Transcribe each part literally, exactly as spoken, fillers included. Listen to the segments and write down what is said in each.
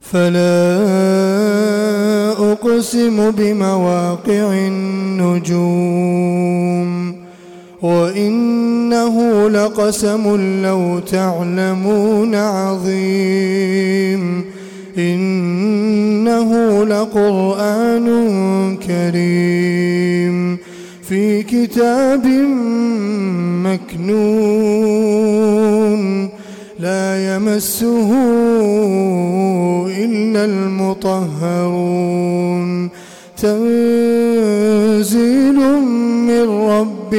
فلا أقسم بمواقع النجوم وإنه لقسم لو تعلمون عظيم إنه لقرآن كريم في كتاب مكنون لا يمسه إلا المطهرون تنزيل من رب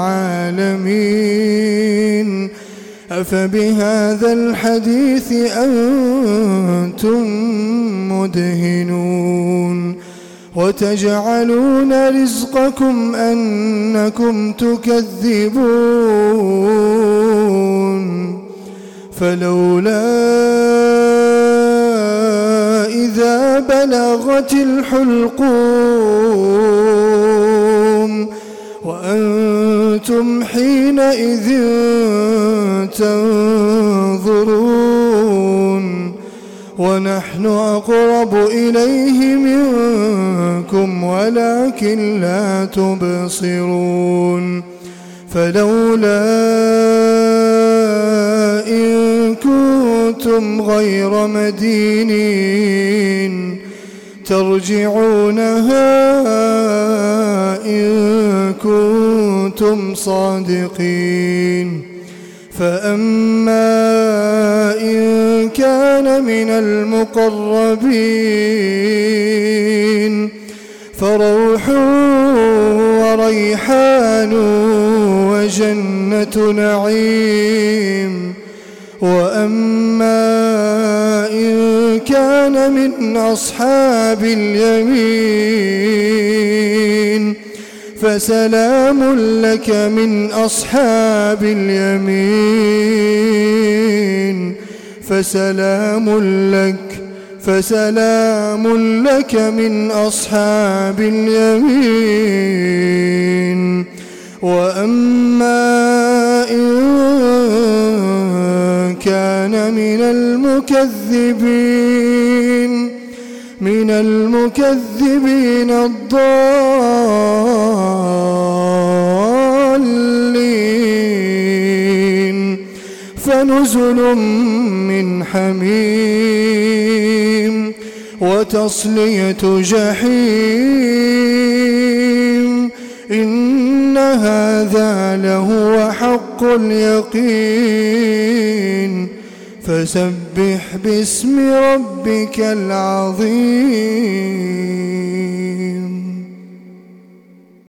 العالمين أفبهذا الحديث أنتم مدهنون وتجعلون رزقكم أنكم تكذبون فلولا إذا بلغت الحلقوم وأنتم حينئذ تنظرون ونحن أقرب إليه منكم ولكن لا تبصرون فلولا إن كنتم غير مدينين ترجعونها إن كنتم صادقين فأما إن كان من المقربين فروح وريحان وجنة نعيم وأما إن كان من أصحاب اليمين فسلام لك من أصحاب اليمين فسلام لك فسلام لك من أصحاب اليمين وأما إن كان من المكذبين من المكذبين الضالين فنزل من حميم وتصلية جحيم إن هذا لهو حق اليقين فسبح باسم ربك العظيم.